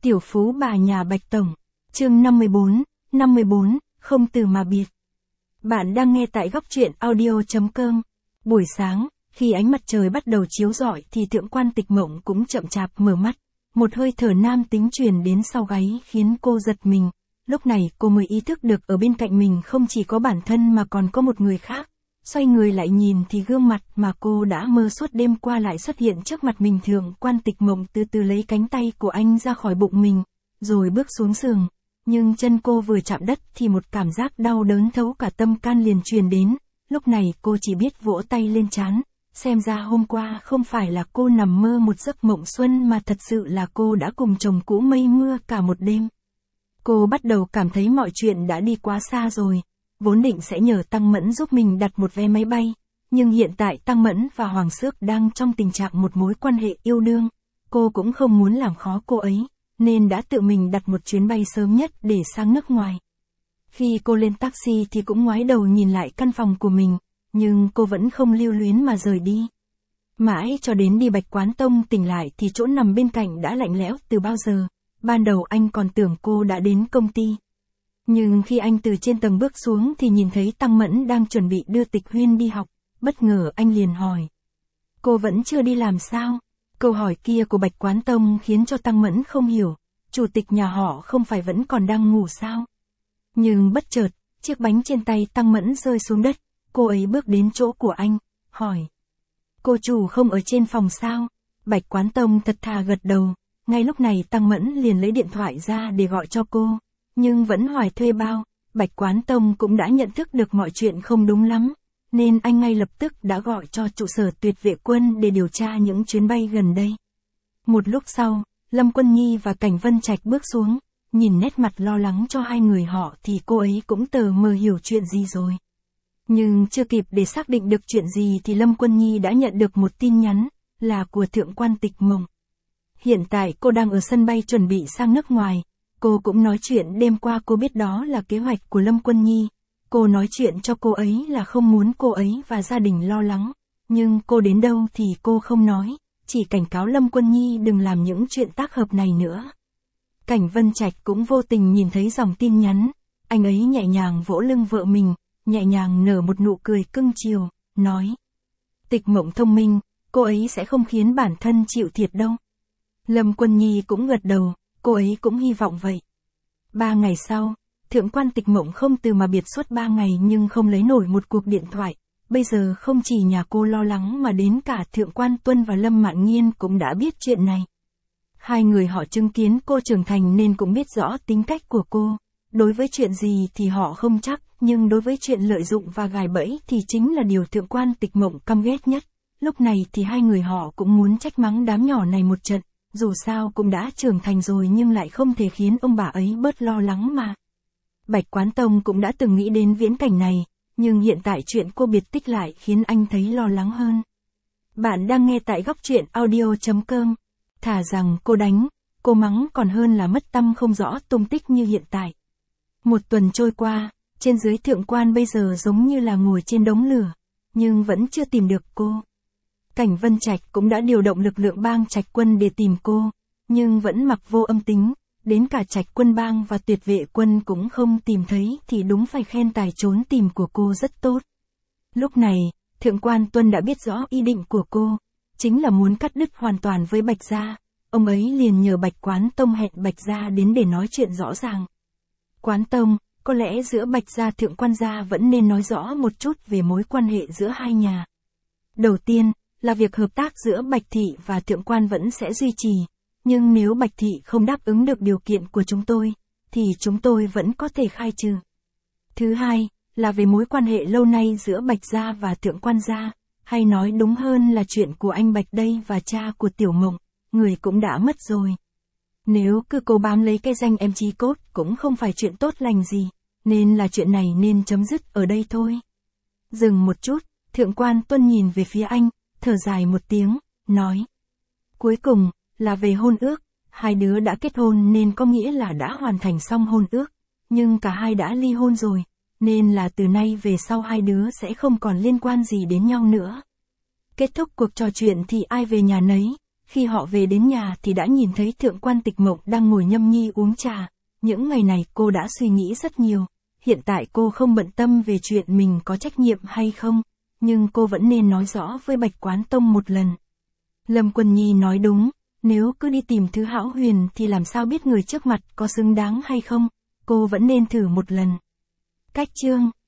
Tiểu phú bà nhà Bạch Tổng. Chương 54, không từ mà biệt. Bạn đang nghe tại góc truyện audio.com. Buổi sáng, khi ánh mặt trời bắt đầu chiếu rọi thì Thượng quan Tịch Mộng cũng chậm chạp mở mắt. Một hơi thở nam tính truyền đến sau gáy khiến cô giật mình. Lúc này cô mới ý thức được ở bên cạnh mình không chỉ có bản thân mà còn có một người khác. Xoay người lại nhìn thì gương mặt mà cô đã mơ suốt đêm qua lại xuất hiện trước mặt mình. Thượng quan Tịch Mộng từ từ lấy cánh tay của anh ra khỏi bụng mình, rồi bước xuống giường. Nhưng chân cô vừa chạm đất thì một cảm giác đau đớn thấu cả tâm can liền truyền đến. Lúc này cô chỉ biết vỗ tay lên trán. Xem ra hôm qua không phải là cô nằm mơ một giấc mộng xuân mà thật sự là cô đã cùng chồng cũ mây mưa cả một đêm. Cô bắt đầu cảm thấy mọi chuyện đã đi quá xa rồi. Vốn định sẽ nhờ Tăng Mẫn giúp mình đặt một vé máy bay, nhưng hiện tại Tăng Mẫn và Hoàng Xước đang trong tình trạng một mối quan hệ yêu đương. Cô cũng không muốn làm khó cô ấy, nên đã tự mình đặt một chuyến bay sớm nhất để sang nước ngoài. Khi cô lên taxi thì cũng ngoái đầu nhìn lại căn phòng của mình, nhưng cô vẫn không lưu luyến mà rời đi. Mãi cho đến đi Bạch Quán Tông tỉnh lại thì chỗ nằm bên cạnh đã lạnh lẽo từ bao giờ. Ban đầu anh còn tưởng cô đã đến công ty. Nhưng khi anh từ trên tầng bước xuống thì nhìn thấy Tăng Mẫn đang chuẩn bị đưa Tịch Huyên đi học. Bất ngờ anh liền hỏi: cô vẫn chưa đi làm sao? Câu hỏi kia của Bạch Quán Tông khiến cho Tăng Mẫn không hiểu. Chủ tịch nhà họ không phải vẫn còn đang ngủ sao? Nhưng bất chợt, chiếc bánh trên tay Tăng Mẫn rơi xuống đất. Cô ấy bước đến chỗ của anh, hỏi: cô chủ không ở trên phòng sao? Bạch Quán Tông thật thà gật đầu. Ngay lúc này Tăng Mẫn liền lấy điện thoại ra để gọi cho cô. Nhưng vẫn hỏi thuê bao. Bạch Quán Tông cũng đã nhận thức được mọi chuyện không đúng lắm, nên anh ngay lập tức đã gọi cho trụ sở Tuyệt vệ quân để điều tra những chuyến bay gần đây. Một lúc sau, Lâm Quân Nhi và Cảnh Vân Trạch bước xuống. Nhìn nét mặt lo lắng cho hai người họ thì cô ấy cũng tờ mờ hiểu chuyện gì rồi. Nhưng chưa kịp để xác định được chuyện gì thì Lâm Quân Nhi đã nhận được một tin nhắn, là của Thượng quan Tịch Mộng. Hiện tại cô đang ở sân bay chuẩn bị sang nước ngoài. Cô cũng nói chuyện đêm qua cô biết đó là kế hoạch của Lâm Quân Nhi. Cô nói chuyện cho cô ấy là không muốn cô ấy và gia đình lo lắng. Nhưng cô đến đâu thì cô không nói, chỉ cảnh cáo Lâm Quân Nhi đừng làm những chuyện tác hợp này nữa. Cảnh Vân Trạch cũng vô tình nhìn thấy dòng tin nhắn. Anh ấy nhẹ nhàng vỗ lưng vợ mình, nhẹ nhàng nở một nụ cười cưng chiều, nói: Tịch Mộng thông minh, cô ấy sẽ không khiến bản thân chịu thiệt đâu. Lâm Quân Nhi cũng gật đầu, cô ấy cũng hy vọng vậy. 3 ngày sau, Thượng quan Tịch Mộng không từ mà biệt suốt 3 ngày nhưng không lấy nổi một cuộc điện thoại. Bây giờ không chỉ nhà cô lo lắng mà đến cả Thượng quan Tuân và Lâm Mạn Nghiên cũng đã biết chuyện này. Hai người họ chứng kiến cô trưởng thành nên cũng biết rõ tính cách của cô. Đối với chuyện gì thì họ không chắc, nhưng đối với chuyện lợi dụng và gài bẫy thì chính là điều Thượng quan Tịch Mộng căm ghét nhất. Lúc này thì hai người họ cũng muốn trách mắng đám nhỏ này một trận. Dù sao cũng đã trưởng thành rồi nhưng lại không thể khiến ông bà ấy bớt lo lắng mà. Bạch Quán Tông cũng đã từng nghĩ đến viễn cảnh này, nhưng hiện tại chuyện cô biệt tích lại khiến anh thấy lo lắng hơn. Bạn đang nghe tại góc truyện audio.com. Thà rằng cô đánh, cô mắng còn hơn là mất tăm không rõ tung tích như hiện tại. Một tuần trôi qua, trên dưới Thượng quan bây giờ giống như là ngồi trên đống lửa, nhưng vẫn chưa tìm được cô. Cảnh Vân Trạch cũng đã điều động lực lượng bang Trạch quân để tìm cô, nhưng vẫn mặc vô âm tính. Đến cả Trạch quân bang và Tuyệt vệ quân cũng không tìm thấy thì đúng phải khen tài trốn tìm của cô rất tốt. Lúc này, Thượng quan Tuân đã biết rõ ý định của cô, chính là muốn cắt đứt hoàn toàn với Bạch Gia. Ông ấy liền nhờ Bạch Quán Tông hẹn Bạch Gia đến để nói chuyện rõ ràng. Quán Tông, có lẽ giữa Bạch Gia Thượng quan Gia vẫn nên nói rõ một chút về mối quan hệ giữa hai nhà. Đầu tiên, là việc hợp tác giữa Bạch Thị và Thượng quan vẫn sẽ duy trì. Nhưng nếu Bạch Thị không đáp ứng được điều kiện của chúng tôi, thì chúng tôi vẫn có thể khai trừ. Thứ hai, là về mối quan hệ lâu nay giữa Bạch Gia và Thượng quan Gia, hay nói đúng hơn là chuyện của anh Bạch đây và cha của Tiểu Mộng, người cũng đã mất rồi. Nếu cứ cố bám lấy cái danh em chí cốt cũng không phải chuyện tốt lành gì, nên là chuyện này nên chấm dứt ở đây thôi. Dừng một chút, Thượng quan Tuân nhìn về phía anh, thở dài một tiếng, nói: cuối cùng, là về hôn ước, hai đứa đã kết hôn nên có nghĩa là đã hoàn thành xong hôn ước, nhưng cả hai đã ly hôn rồi, nên là từ nay về sau hai đứa sẽ không còn liên quan gì đến nhau nữa. Kết thúc cuộc trò chuyện thì ai về nhà nấy, Khi họ về đến nhà thì đã nhìn thấy Thượng quan Tịch Mộng đang ngồi nhâm nhi uống trà. Những ngày này cô đã suy nghĩ rất nhiều. Hiện tại cô không bận tâm về chuyện mình có trách nhiệm hay không, nhưng cô vẫn nên nói rõ với Bạch Quán Tông một lần. Lâm Quân Nhi nói đúng, nếu cứ đi tìm Thứ Hão Huyền thì làm sao biết người trước mặt có xứng đáng hay không, cô vẫn nên thử một lần. Cách chương